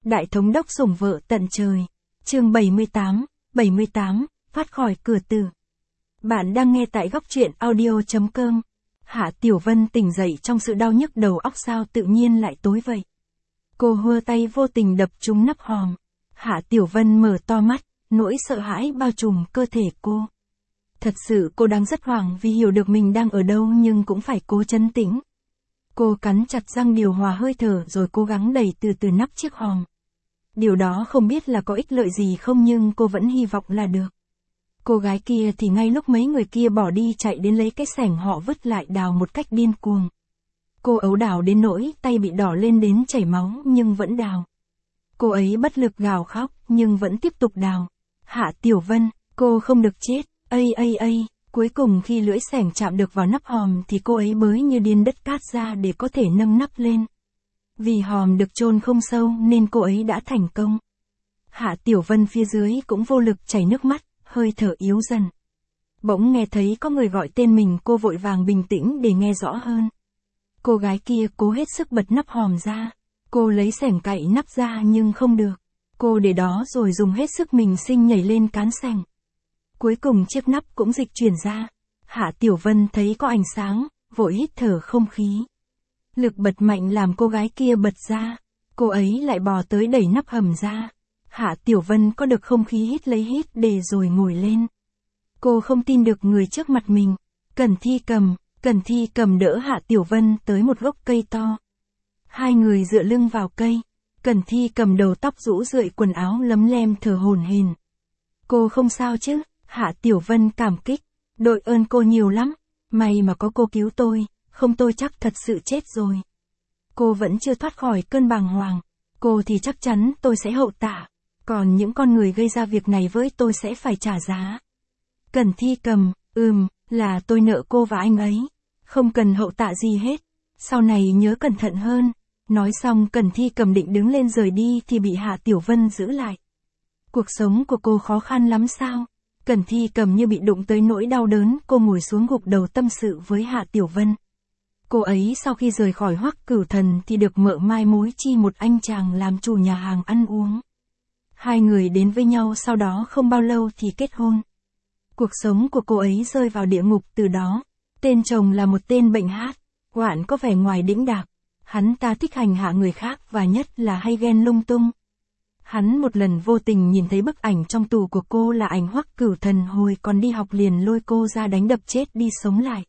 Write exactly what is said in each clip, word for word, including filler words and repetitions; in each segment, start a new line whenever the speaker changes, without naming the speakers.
Đại thống đốc sủng vợ tận trời. Chương bảy mươi tám, bảy mươi tám, thoát khỏi cửa tử. Bạn đang nghe tại góc truyện audio chấm com. Hạ Tiểu Vân tỉnh dậy trong sự đau nhức đầu óc, sao tự nhiên lại tối vậy. Cô hơ tay vô tình đập trúng nắp hòm. Hạ Tiểu Vân mở to mắt, nỗi sợ hãi bao trùm cơ thể cô. Thật sự cô đang rất hoảng vì hiểu được mình đang ở đâu, nhưng cũng phải cố trấn tĩnh. Cô cắn chặt răng điều hòa hơi thở rồi cố gắng đẩy từ từ nắp chiếc hòm. Điều đó không biết là có ích lợi gì không, nhưng cô vẫn hy vọng là được. Cô gái kia thì ngay lúc mấy người kia bỏ đi chạy đến lấy cái xẻng họ vứt lại đào một cách điên cuồng. Cô ấu đào đến nỗi tay bị đỏ lên đến chảy máu nhưng vẫn đào. Cô ấy bất lực gào khóc nhưng vẫn tiếp tục đào. Hạ Tiểu Vân, cô không được chết, ây ây ây. Cuối cùng khi lưỡi xẻng chạm được vào nắp hòm thì cô ấy bới như điên đất cát ra để có thể nâng nắp lên. Vì hòm được chôn không sâu nên cô ấy đã thành công. Hạ Tiểu Vân phía dưới cũng vô lực chảy nước mắt, hơi thở yếu dần. Bỗng nghe thấy có người gọi tên mình, cô vội vàng bình tĩnh để nghe rõ hơn. Cô gái kia cố hết sức bật nắp hòm ra. Cô lấy xẻng cạy nắp ra nhưng không được. Cô để đó rồi dùng hết sức mình sinh nhảy lên cán xẻng. Cuối cùng chiếc nắp cũng dịch chuyển ra. Hạ Tiểu Vân thấy có ánh sáng, vội hít thở không khí. Lực bật mạnh làm cô gái kia bật ra. Cô ấy lại bò tới đẩy nắp hầm ra. Hạ Tiểu Vân có được không khí hít lấy hít để rồi ngồi lên. Cô không tin được người trước mặt mình. Cẩn Thi Cầm, Cẩn Thi Cầm đỡ Hạ Tiểu Vân tới một gốc cây to. Hai người dựa lưng vào cây. Cẩn Thi Cầm đầu tóc rũ rượi, quần áo lấm lem, thở hổn hển. Cô không sao chứ? Hạ Tiểu Vân cảm kích. Đội ơn cô nhiều lắm. May mà có cô cứu tôi, không tôi chắc thật sự chết rồi. Cô vẫn chưa thoát khỏi cơn bàng hoàng. Cô thì chắc chắn tôi sẽ hậu tạ. Còn những con người gây ra việc này với tôi sẽ phải trả giá. Cẩn Thi Cầm, ừm, là tôi nợ cô và anh ấy. Không cần hậu tạ gì hết. Sau này nhớ cẩn thận hơn. Nói xong Cẩn Thi Cầm định đứng lên rời đi thì bị Hạ Tiểu Vân giữ lại. Cuộc sống của cô khó khăn lắm sao? Cẩn Thi Cầm như bị đụng tới nỗi đau đớn, cô ngồi xuống gục đầu tâm sự với Hạ Tiểu Vân. Cô ấy sau khi rời khỏi Hoắc Cửu Thần thì được mợ mai mối chi một anh chàng làm chủ nhà hàng ăn uống. Hai người đến với nhau sau đó không bao lâu thì kết hôn. Cuộc sống của cô ấy rơi vào địa ngục từ đó. Tên chồng là một tên bệnh hát, oạn có vẻ ngoài đĩnh đạc. Hắn ta thích hành hạ người khác và nhất là hay ghen lung tung. Hắn một lần vô tình nhìn thấy bức ảnh trong tủ của cô là ảnh Hoắc Cửu Thần hồi còn đi học, liền lôi cô ra đánh đập chết đi sống lại.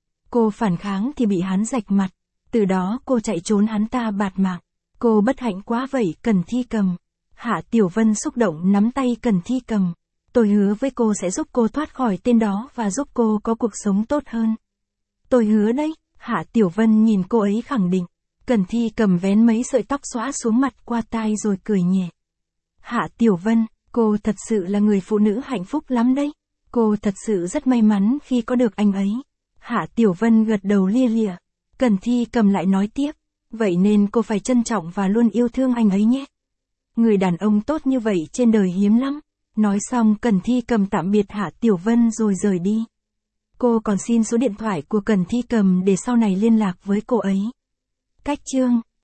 Cô phản kháng thì bị hắn rạch mặt. Từ đó cô chạy trốn, hắn ta bạt mạng. Cô bất hạnh quá vậy Cẩn Thi Cầm. Hạ Tiểu Vân xúc động nắm tay Cẩn Thi Cầm. Tôi hứa với cô sẽ giúp cô thoát khỏi tên đó và giúp cô có cuộc sống tốt hơn. Tôi hứa đấy. Hạ Tiểu Vân nhìn cô ấy khẳng định. Cẩn Thi Cầm vén mấy sợi tóc xõa xuống mặt qua tai rồi cười nhẹ. Hạ Tiểu Vân, cô thật sự là người phụ nữ hạnh phúc lắm đấy. Cô thật sự rất may mắn khi có được anh ấy. Hạ Tiểu Vân gật đầu lia lịa. Cẩn Thi Cầm lại nói tiếp. Vậy nên cô phải trân trọng và luôn yêu thương anh ấy nhé. Người đàn ông tốt như vậy trên đời hiếm lắm. Nói xong Cẩn Thi Cầm tạm biệt Hạ Tiểu Vân rồi rời đi. Cô còn xin số điện thoại của Cẩn Thi Cầm để sau này liên lạc với cô ấy. Cách chương